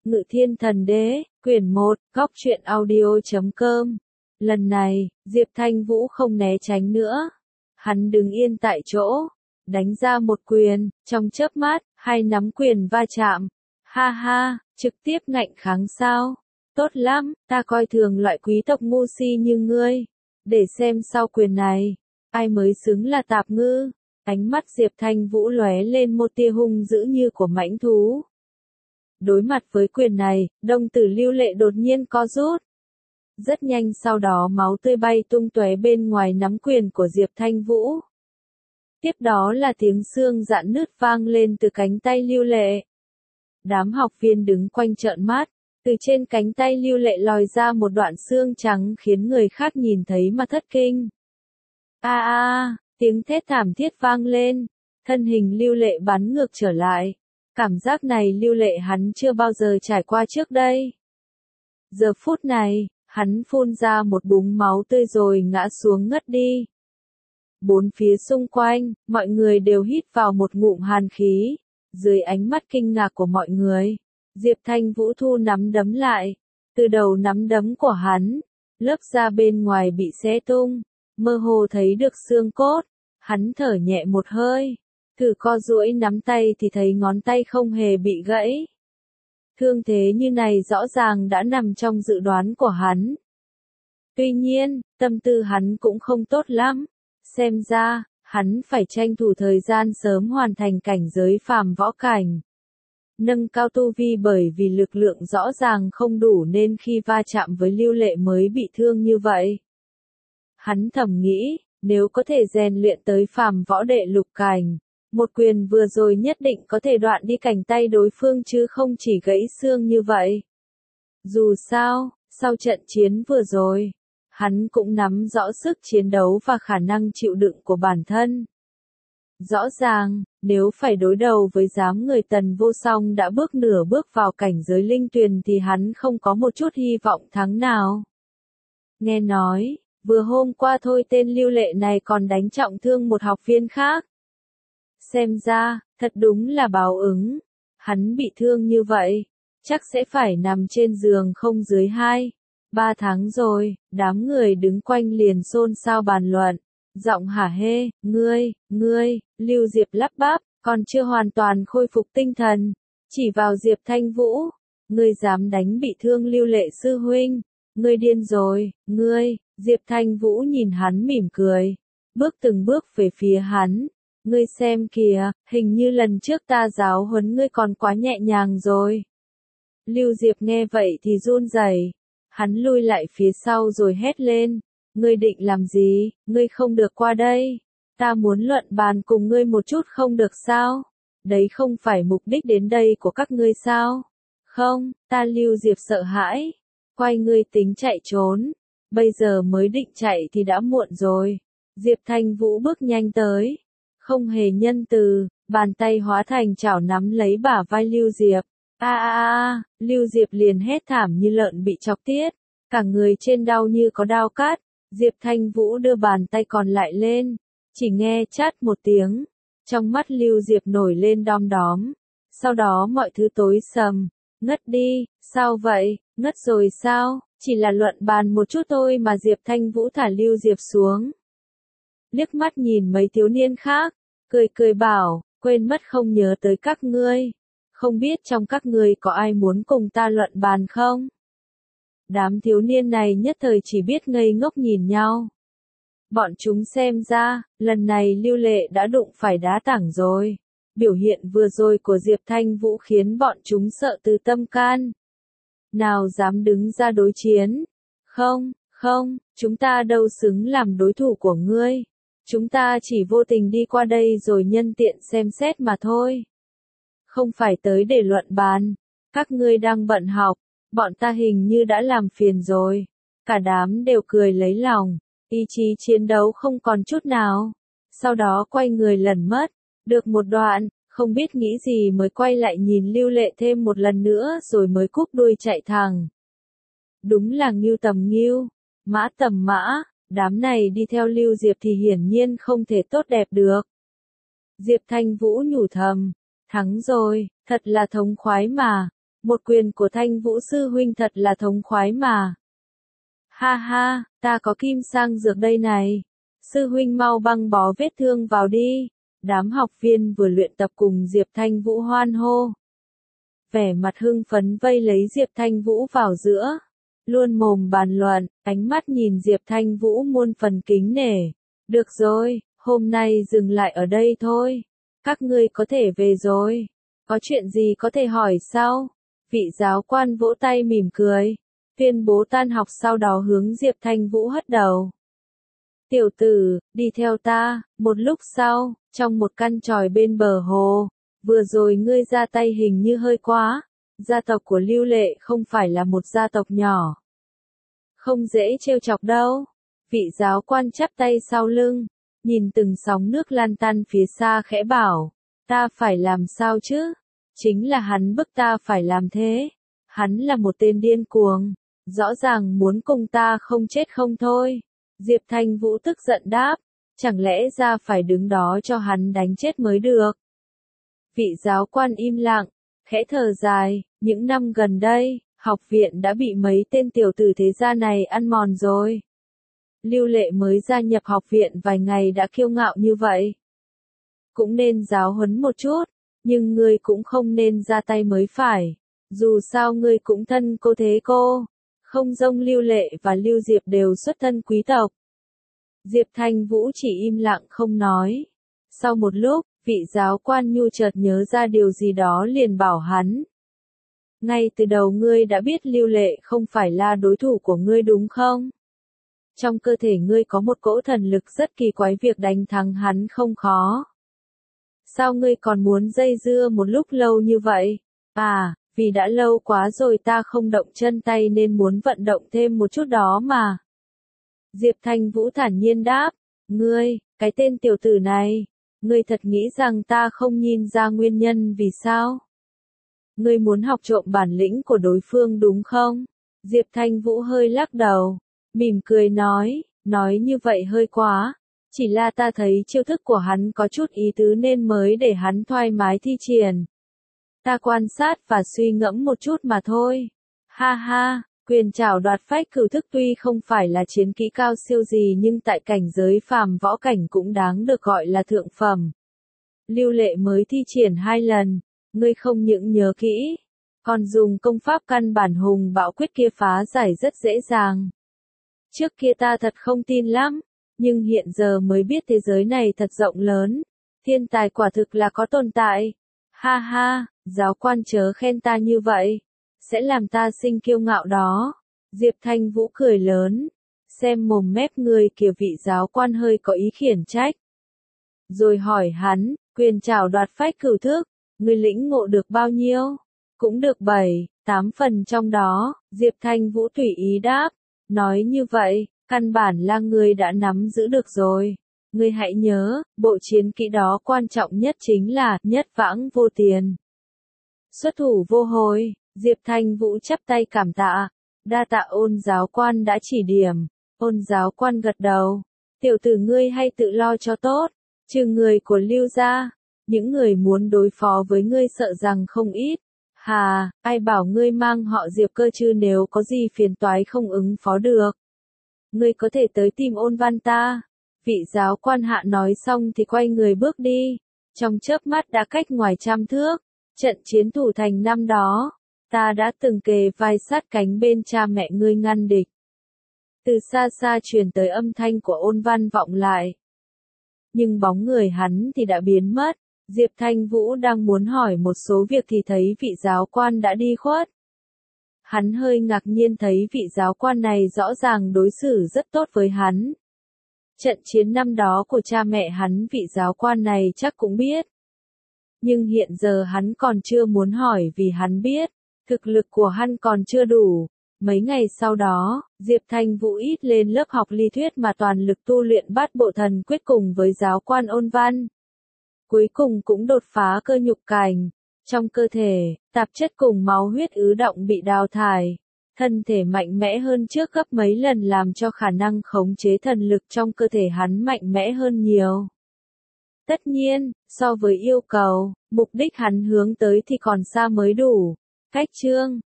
Ngự Thiên Thần Đế, quyển 1, góc truyện audio.com. Lần này, Diệp Thanh Vũ không né tránh nữa. Hắn đứng yên tại chỗ, đánh ra một quyền, trong chớp mắt, hai nắm quyền va chạm. Ha ha, trực tiếp ngạnh kháng sao? Tốt lắm, ta coi thường loại quý tộc ngu si như ngươi. Để xem sau quyền này, ai mới xứng là tạp ngư. Ánh mắt Diệp Thanh Vũ lóe lên một tia hung dữ như của mãnh thú. Đối mặt với quyền này, đồng tử Lưu Lệ đột nhiên co rút. Rất nhanh sau đó máu tươi bay tung tóe bên ngoài nắm quyền của Diệp Thanh Vũ. Tiếp đó là tiếng xương rạn nứt vang lên từ cánh tay Lưu Lệ. Đám học viên đứng quanh trợn mắt, từ trên cánh tay Lưu Lệ lòi ra một đoạn xương trắng khiến người khác nhìn thấy mà thất kinh. Tiếng thét thảm thiết vang lên, thân hình Lưu Lệ bắn ngược trở lại. Cảm giác này Lưu Lệ hắn chưa bao giờ trải qua trước đây. Giờ phút này, hắn phun ra một búng máu tươi rồi ngã xuống ngất đi. Bốn phía xung quanh, mọi người đều hít vào một ngụm hàn khí. Dưới ánh mắt kinh ngạc của mọi người, Diệp Thanh Vũ thu nắm đấm lại. Từ đầu nắm đấm của hắn, lớp da bên ngoài bị xé tung, mơ hồ thấy được xương cốt. Hắn thở nhẹ một hơi, thử co duỗi nắm tay thì thấy ngón tay không hề bị gãy. Thương thế như này rõ ràng đã nằm trong dự đoán của hắn. Tuy nhiên, tâm tư hắn cũng không tốt lắm. Xem ra, hắn phải tranh thủ thời gian sớm hoàn thành cảnh giới phàm võ cảnh. Nâng cao tu vi bởi vì lực lượng rõ ràng không đủ nên khi va chạm với Lưu Lệ mới bị thương như vậy. Hắn thầm nghĩ, nếu có thể rèn luyện tới phàm võ đệ lục cảnh, một quyền vừa rồi nhất định có thể đoạn đi cánh tay đối phương chứ không chỉ gãy xương như vậy. Dù sao, sau trận chiến vừa rồi, hắn cũng nắm rõ sức chiến đấu và khả năng chịu đựng của bản thân. Rõ ràng, nếu phải đối đầu với đám người Tần Vô Song đã bước nửa bước vào cảnh giới linh tuyền thì hắn không có một chút hy vọng thắng nào. Nghe nói, vừa hôm qua thôi tên Lưu Lệ này còn đánh trọng thương một học viên khác. Xem ra, thật đúng là báo ứng. Hắn bị thương như vậy, chắc sẽ phải nằm trên giường không dưới 2-3 tháng rồi. Đám người đứng quanh liền xôn xao bàn luận. Giọng hả hê, ngươi, Lưu Diệp lắp bắp, còn chưa hoàn toàn khôi phục tinh thần. Chỉ vào Diệp Thanh Vũ. Ngươi dám đánh bị thương Lưu Lệ sư huynh. Ngươi điên rồi, ngươi. Diệp Thanh Vũ nhìn hắn mỉm cười. Bước từng bước về phía hắn. Ngươi xem kìa, hình như lần trước ta giáo huấn ngươi còn quá nhẹ nhàng rồi. Lưu Diệp nghe vậy thì run rẩy. Hắn lui lại phía sau rồi hét lên. Ngươi định làm gì, ngươi không được qua đây. Ta muốn luận bàn cùng ngươi một chút không được sao? Đấy không phải mục đích đến đây của các ngươi sao? Không, ta Lưu Diệp sợ hãi. Quay ngươi tính chạy trốn. Bây giờ mới định chạy thì đã muộn rồi. Diệp Thanh Vũ bước nhanh tới. Không hề nhân từ, bàn tay hóa thành chảo nắm lấy bả vai Lưu Diệp. Lưu Diệp liền hét thảm như lợn bị chọc tiết. Cả người trên đau như có dao cắt. Diệp Thanh Vũ đưa bàn tay còn lại lên. Chỉ nghe chát một tiếng. Trong mắt Lưu Diệp nổi lên đom đóm. Sau đó mọi thứ tối sầm. Ngất đi, sao vậy, ngất rồi sao? Chỉ là luận bàn một chút thôi mà Diệp Thanh Vũ thả Lưu Diệp xuống. Liếc mắt nhìn mấy thiếu niên khác, cười bảo, quên mất không nhớ tới các ngươi. Không biết trong các ngươi có ai muốn cùng ta luận bàn không? Đám thiếu niên này nhất thời chỉ biết ngây ngốc nhìn nhau. Bọn chúng xem ra, lần này Lưu Lệ đã đụng phải đá tảng rồi. Biểu hiện vừa rồi của Diệp Thanh Vũ khiến bọn chúng sợ từ tâm can. Nào dám đứng ra đối chiến? Không, chúng ta đâu xứng làm đối thủ của ngươi. Chúng ta chỉ vô tình đi qua đây rồi nhân tiện xem xét mà thôi. Không phải tới để luận bàn. Các ngươi đang bận học, bọn ta hình như đã làm phiền rồi. Cả đám đều cười lấy lòng, ý chí chiến đấu không còn chút nào. Sau đó quay người lẩn mất. Được một đoạn, không biết nghĩ gì mới quay lại nhìn Lưu Lệ thêm một lần nữa rồi mới cúp đuôi chạy thẳng. Đúng là ngưu tầm ngưu, mã tầm mã. Đám này đi theo Lưu Diệp thì hiển nhiên không thể tốt đẹp được. Diệp Thanh Vũ nhủ thầm, thắng rồi, thật là thống khoái mà. Một quyền của Thanh Vũ sư huynh thật là thống khoái mà. Ha ha, ta có kim sang dược đây này. Sư huynh mau băng bó vết thương vào đi. Đám học viên vừa luyện tập cùng Diệp Thanh Vũ hoan hô. Vẻ mặt hưng phấn vây lấy Diệp Thanh Vũ vào giữa. Luôn mồm bàn luận, ánh mắt nhìn Diệp Thanh Vũ muôn phần kính nể. Được rồi, hôm nay dừng lại ở đây thôi. Các ngươi có thể về rồi. Có chuyện gì có thể hỏi sao? Vị giáo quan vỗ tay mỉm cười. Tuyên bố tan học sau đó hướng Diệp Thanh Vũ hất đầu. Tiểu tử, đi theo ta. Một lúc sau, trong một căn tròi bên bờ hồ. Vừa rồi ngươi ra tay hình như hơi quá. Gia tộc của Lưu Lệ không phải là một gia tộc nhỏ. Không dễ trêu chọc đâu. Vị giáo quan chắp tay sau lưng. Nhìn từng sóng nước lan tan phía xa khẽ bảo. Ta phải làm sao chứ? Chính là hắn bức ta phải làm thế. Hắn là một tên điên cuồng. Rõ ràng muốn cùng ta không chết không thôi. Diệp Thanh Vũ tức giận đáp. Chẳng lẽ ra phải đứng đó cho hắn đánh chết mới được? Vị giáo quan im lặng, khẽ thở dài. Những năm gần đây, học viện đã bị mấy tên tiểu tử thế gia này ăn mòn rồi. Lưu Lệ mới gia nhập học viện vài ngày đã kiêu ngạo như vậy. Cũng nên giáo huấn một chút, nhưng ngươi cũng không nên ra tay mới phải. Dù sao ngươi cũng thân cô thế cô. Không dông Lưu Lệ và Lưu Diệp đều xuất thân quý tộc. Diệp Thanh Vũ chỉ im lặng không nói. Sau một lúc, vị giáo quan nhu chợt nhớ ra điều gì đó liền bảo hắn. Ngay từ đầu ngươi đã biết Lưu Lệ không phải là đối thủ của ngươi đúng không? Trong cơ thể ngươi có một cỗ thần lực rất kỳ quái, việc đánh thắng hắn không khó. Sao ngươi còn muốn dây dưa một lúc lâu như vậy? À, vì đã lâu quá rồi ta không động chân tay nên muốn vận động thêm một chút đó mà. Diệp Thanh Vũ thản nhiên đáp. Ngươi, cái tên tiểu tử này, ngươi thật nghĩ rằng ta không nhìn ra nguyên nhân vì sao? Ngươi muốn học trộm bản lĩnh của đối phương đúng không? Diệp Thanh Vũ hơi lắc đầu, mỉm cười nói như vậy hơi quá. Chỉ là ta thấy chiêu thức của hắn có chút ý tứ nên mới để hắn thoải mái thi triển. Ta quan sát và suy ngẫm một chút mà thôi. Ha ha, quyền trảo đoạt phách cửu thức tuy không phải là chiến kỹ cao siêu gì nhưng tại cảnh giới phàm võ cảnh cũng đáng được gọi là thượng phẩm. Lưu Lệ mới thi triển 2 lần, ngươi không những nhớ kỹ, còn dùng công pháp căn bản hùng bạo quyết kia phá giải rất dễ dàng. Trước kia ta thật không tin lắm, nhưng hiện giờ mới biết thế giới này thật rộng lớn, thiên tài quả thực là có tồn tại. Ha ha, giáo quan chớ khen ta như vậy, sẽ làm ta sinh kiêu ngạo đó. Diệp Thanh Vũ cười lớn, xem mồm mép người kia. Vị giáo quan hơi có ý khiển trách. Rồi hỏi hắn, quyền trảo đoạt phách cửu thức, ngươi lĩnh ngộ được bao nhiêu? Cũng được 7, 8 phần trong đó. Diệp Thanh Vũ tùy ý đáp, nói như vậy, căn bản là ngươi đã nắm giữ được rồi. Ngươi hãy nhớ, bộ chiến kỹ đó quan trọng nhất chính là nhất vãng vô tiền. Xuất thủ vô hồi. Diệp Thanh Vũ chắp tay cảm tạ. Đa tạ Ôn giáo quan đã chỉ điểm. Ôn giáo quan gật đầu. Tiểu tử ngươi hay tự lo cho tốt. Trừ người của Lưu gia, những người muốn đối phó với ngươi sợ rằng không ít. Hà, ai bảo ngươi mang họ Diệp cơ chứ, nếu có gì phiền toái không ứng phó được. Ngươi có thể tới tìm Ôn Văn ta. Vị giáo quan hạ nói xong thì quay người bước đi. Trong chớp mắt đã cách ngoài 100 thước. Trận chiến thủ thành năm đó, ta đã từng kề vai sát cánh bên cha mẹ ngươi ngăn địch. Từ xa xa truyền tới âm thanh của Ôn Văn vọng lại. Nhưng bóng người hắn thì đã biến mất. Diệp Thanh Vũ đang muốn hỏi một số việc thì thấy vị giáo quan đã đi khuất. Hắn hơi ngạc nhiên thấy vị giáo quan này rõ ràng đối xử rất tốt với hắn. Trận chiến năm đó của cha mẹ hắn vị giáo quan này chắc cũng biết. Nhưng hiện giờ hắn còn chưa muốn hỏi vì hắn biết, thực lực của hắn còn chưa đủ. Mấy ngày sau đó, Diệp Thanh Vũ ít lên lớp học lý thuyết mà toàn lực tu luyện Bát Bộ Thần Quyết cùng với giáo quan Ôn Văn. Cuối cùng cũng đột phá cơ nhục cảnh. Trong cơ thể, tạp chất cùng máu huyết ứ động bị đào thải. Thân thể mạnh mẽ hơn trước gấp mấy lần làm cho khả năng khống chế thần lực trong cơ thể hắn mạnh mẽ hơn nhiều. Tất nhiên, so với yêu cầu, mục đích hắn hướng tới thì còn xa mới đủ. Khách trương.